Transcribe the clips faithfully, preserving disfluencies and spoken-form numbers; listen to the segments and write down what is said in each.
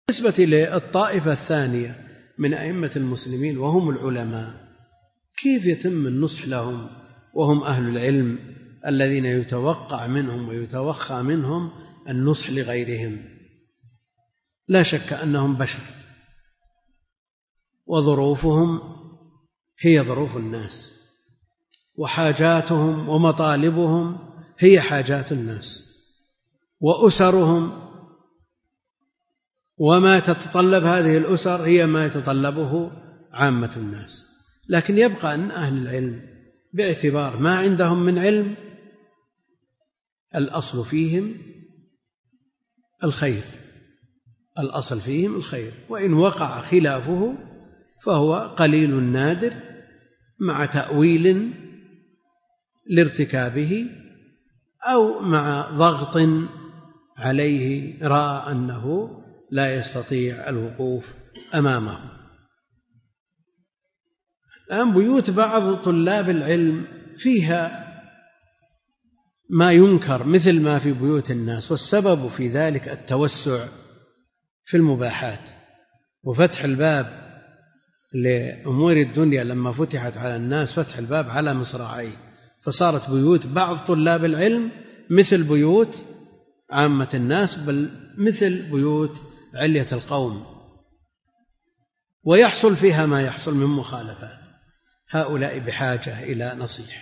بالنسبة للطائفة الثانية من أئمة المسلمين وهم العلماء، كيف يتم النصح لهم وهم أهل العلم الذين يتوقع منهم ويتوخى منهم النصح لغيرهم؟ لا شك أنهم بشر وظروفهم هي ظروف الناس، وحاجاتهم ومطالبهم هي حاجات الناس، وأسرهم وما تتطلب هذه الأسر هي ما يتطلبه عامة الناس. لكن يبقى أن أهل العلم باعتبار ما عندهم من علم الأصل فيهم الخير، الأصل فيهم الخير، وإن وقع خلافه فهو قليل نادر مع تأويل لارتكابه أو مع ضغط عليه رأى أنه لا يستطيع الوقوف أمامه. الآن بيوت بعض طلاب العلم فيها ما ينكر مثل ما في بيوت الناس، والسبب في ذلك التوسع في المباحات وفتح الباب لأمور الدنيا. لما فتحت على الناس فتح الباب على مصراعيه، فصارت بيوت بعض طلاب العلم مثل بيوت عامة الناس، بل مثل بيوت علية القوم، ويحصل فيها ما يحصل من مخالفات. هؤلاء بحاجة إلى نصيحة،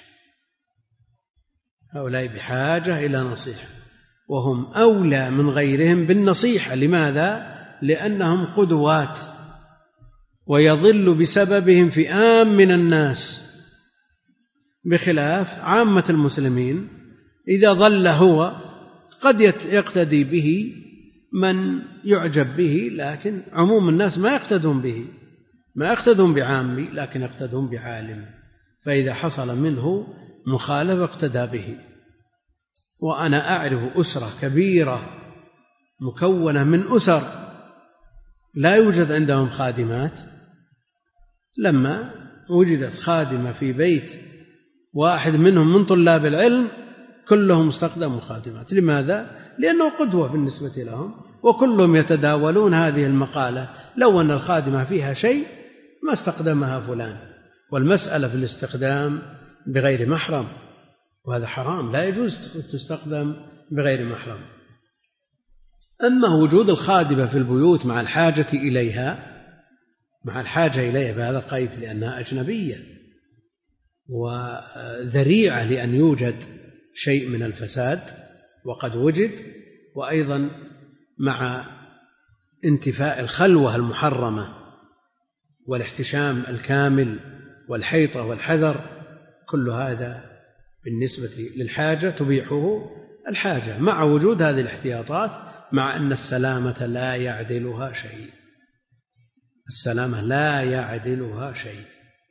هؤلاء بحاجة إلى نصيحة، وهم أولى من غيرهم بالنصيحة. لماذا؟ لأنهم قدوات، ويضل بسببهم فئام من الناس، بخلاف عامة المسلمين إذا ضل هو قد يقتدي به من يعجب به، لكن عموم الناس ما يقتدون به، ما يقتدون بعامي، لكن يقتدون بعالم، فإذا حصل منه مخالفة اقتدى به. وأنا أعرف أسرة كبيرة مكونة من أسر لا يوجد عندهم خادمات، لما وجدت خادمة في بيت واحد منهم من طلاب العلم كلهم استخدموا خادمات. لماذا؟ لأنه قدوة بالنسبة لهم، وكلهم يتداولون هذه المقالة: لو أن الخادمة فيها شيء ما استخدمها فلان. والمسألة في الاستخدام بغير محرم، وهذا حرام، لا يجوز تستخدم بغير محرم. أما وجود الخادمة في البيوت مع الحاجة إليها مع الحاجة إليها بهذا القيد، لأنها أجنبية وذريعة لأن يوجد شيء من الفساد، وقد وجد، وأيضا مع انتفاء الخلوة المحرمة والاحتشام الكامل والحيطة والحذر، كل هذا بالنسبة للحاجة تبيحه الحاجة، مع وجود هذه الاحتياطات، مع أن السلامة لا يعدلها شيء، السلامة لا يعدلها شيء.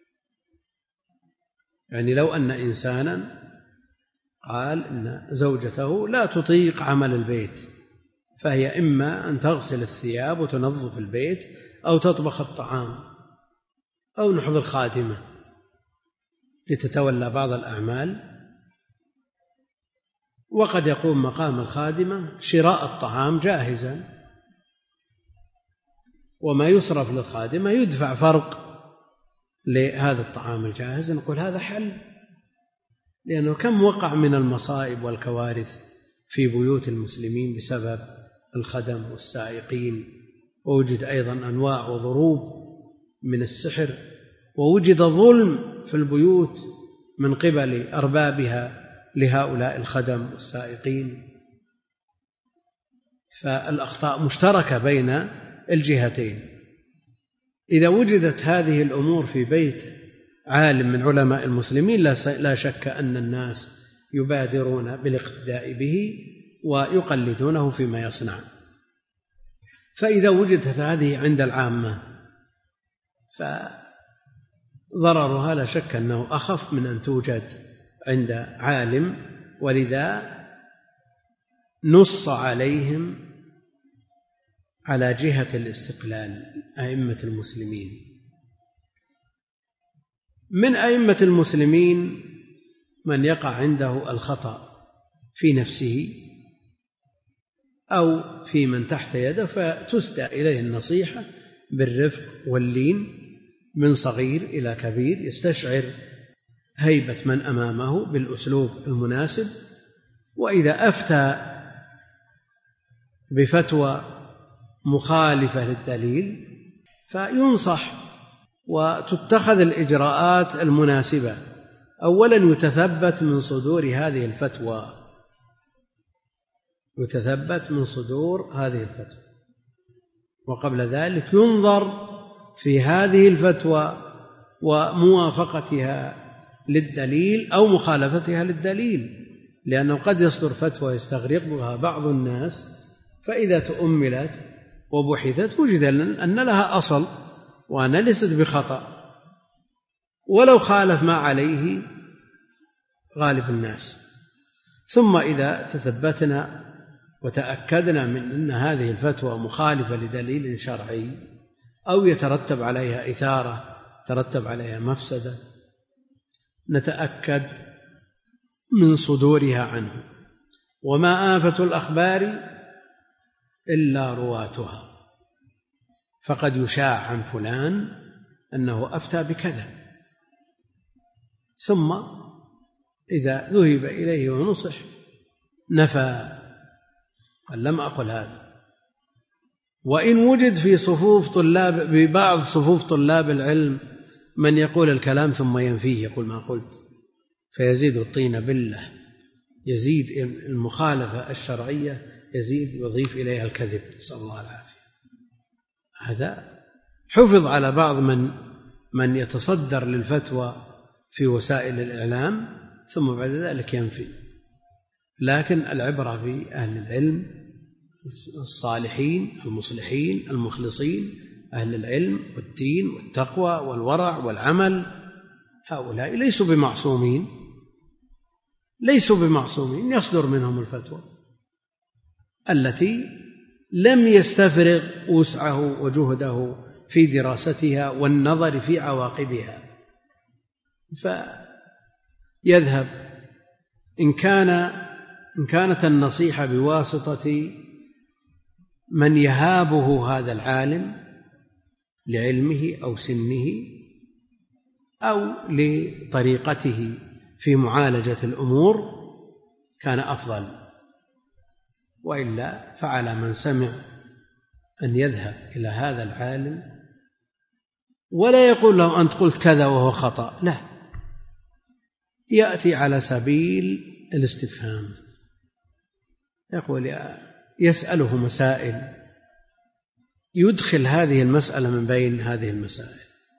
يعني لو أن إنسانا قال إن زوجته لا تطيق عمل البيت، فهي إما أن تغسل الثياب وتنظف البيت، أو تطبخ الطعام، أو نحضر خادمة لتتولى بعض الأعمال، وقد يقوم مقام الخادمة شراء الطعام جاهزا، وما يصرف للخادمة يدفع فرق لهذا الطعام الجاهز. نقول هذا حل، لأنه كم وقع من المصائب والكوارث في بيوت المسلمين بسبب الخدم والسائقين، ووجد أيضا أنواع وضروب من السحر، ووجد ظلم في البيوت من قبل أربابها لهؤلاء الخدم والسائقين. فالأخطاء مشتركة بين الجهتين. إذا وجدت هذه الأمور في بيت عالم من علماء المسلمين لا شك أن الناس يبادرون بالاقتداء به ويقلدونه فيما يصنع. فإذا وجدت هذه عند العامة فضررها لا شك أنه أخف من أن توجد عند عالم، ولذا نص عليهم على جهة الاستقلال أئمة المسلمين. من أئمة المسلمين من يقع عنده الخطأ في نفسه أو في من تحت يده، فتسدى إليه النصيحة بالرفق واللين من صغير إلى كبير، يستشعر هيبة من أمامه بالأسلوب المناسب. وإذا أفتى بفتوى مخالفة للدليل فينصح وتتخذ الإجراءات المناسبة. أولا يتثبت من صدور هذه الفتوى، يتثبت من صدور هذه الفتوى، وقبل ذلك ينظر في هذه الفتوى وموافقتها للدليل أو مخالفتها للدليل، لأنه قد يصدر فتوى يستغرقها بعض الناس، فإذا تؤملت وبحثت وجد أن لها أصل وأن ليست بخطأ، ولو خالف ما عليه غالب الناس. ثم إذا تثبتنا وتأكدنا من أن هذه الفتوى مخالفة لدليل شرعي أو يترتب عليها إثارة، ترتب عليها مفسدة، نتأكد من صدورها عنه. وما آفة الأخبار إلا رواتها، فقد يشاع عن فلان أنه أفتى بكذا، ثم إذا ذهب إليه ونصح نفى، قال لم أقل هذا. وإن وجد في صفوف طلاب ببعض صفوف طلاب العلم من يقول الكلام ثم ينفيه، يقول ما قلت، فيزيد الطين بلة، يزيد المخالفة الشرعية، يزيد يضيف إليها الكذب، نسأل الله العافية. هذا حفظ على بعض من من يتصدر للفتوى في وسائل الإعلام ثم بعد ذلك ينفي. لكن العبرة في أهل العلم الصالحين المصلحين المخلصين، أهل العلم والدين والتقوى والورع والعمل، هؤلاء ليسوا بمعصومين، ليسوا بمعصومين، يصدر منهم الفتوى التي لم يستفرغ وسعه وجهده في دراستها والنظر في عواقبها، فيذهب إن كان إن كانت النصيحة بواسطة من يهابه هذا العالم لعلمه أو سنه أو لطريقته في معالجة الأمور كان أفضل، وإلا فعلى من سمع أن يذهب إلى هذا العالم ولا يقول له أنت قلت كذا وهو خطأ، لا، يأتي على سبيل الاستفهام، يقول يسأله مسائل، يدخل هذه المسألة من بين هذه المسائل،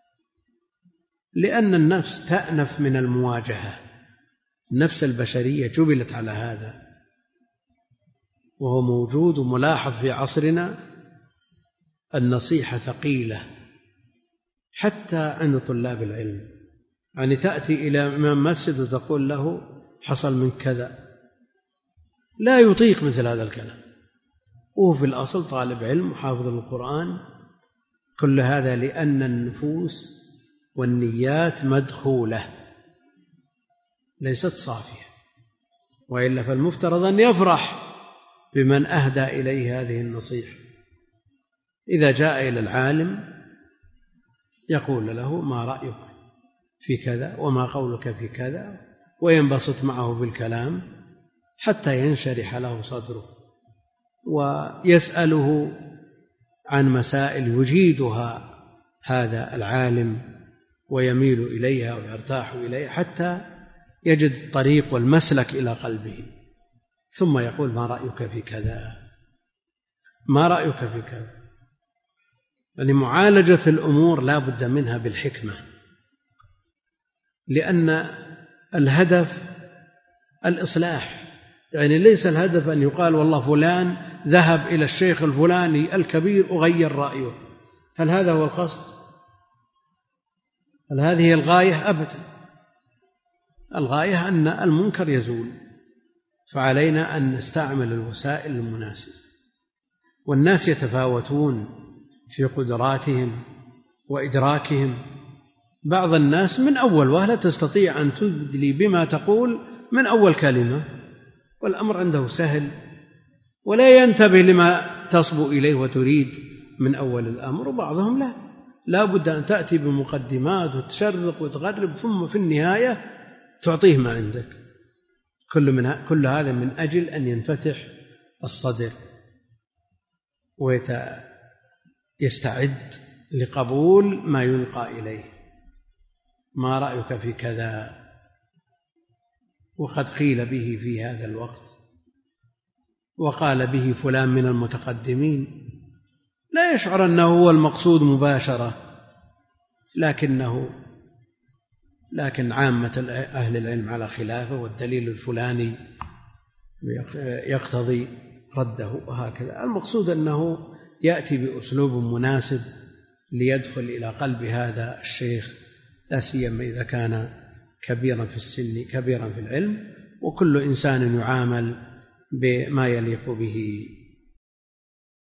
لأن النفس تأنف من المواجهة، النفس البشرية جبلت على هذا، وهو موجود وملاحظ في عصرنا. النصيحة ثقيلة حتى عند طلاب العلم، يعني تأتي إلى إمام مسجد وتقول له حصل من كذا، لا يطيق مثل هذا الكلام، وهو في الأصل طالب علم وحافظ القرآن. كل هذا لأن النفوس والنيات مدخولة ليست صافية، وإلا فالمفترض أن يفرح بمن أهدى إليه هذه النصيحة. إذا جاء إلى العالم يقول له ما رأيك في كذا وما قولك في كذا، وينبسط معه بالكلام حتى ينشرح له صدره، ويسأله عن مسائل يجيدها هذا العالم ويميل إليها ويرتاح إليها حتى يجد الطريق والمسلك إلى قلبه، ثم يقول ما رأيك في كذا، ما رأيك في كذا. لمعالجة الأمور لا بد منها بالحكمة، لأن الهدف الإصلاح، يعني ليس الهدف أن يقال والله فلان ذهب إلى الشيخ الفلاني الكبير وغير رأيه. هل هذا هو القصد؟ هل هذه الغاية؟ أبدا. الغاية أن المنكر يزول، فعلينا أن نستعمل الوسائل المناسبة. والناس يتفاوتون في قدراتهم وإدراكهم، بعض الناس من أول وهلة تستطيع أن تدلي بما تقول من أول كلمة، والأمر عنده سهل ولا ينتبه لما تصبو إليه وتريد من أول الأمر، وبعضهم لا، لا بد أن تأتي بمقدمات وتشرق وتغرب ثم في النهاية تعطيه ما عندك. كل, من كل هذا من أجل أن ينفتح الصدر ويستعد لقبول ما يلقى إليه. ما رأيك في كذا؟ وقد قيل به في هذا الوقت، وقال به فلان من المتقدمين، لا يشعر أنه هو المقصود مباشرة، لكنه لكن عامة أهل العلم على خلافه، والدليل الفلاني يقتضي رده، وهكذا. المقصود أنه يأتي بأسلوب مناسب ليدخل إلى قلب هذا الشيخ، لا سيما إذا كان كبيرا في السن كبيرا في العلم، وكل إنسان يعامل بما يليق به.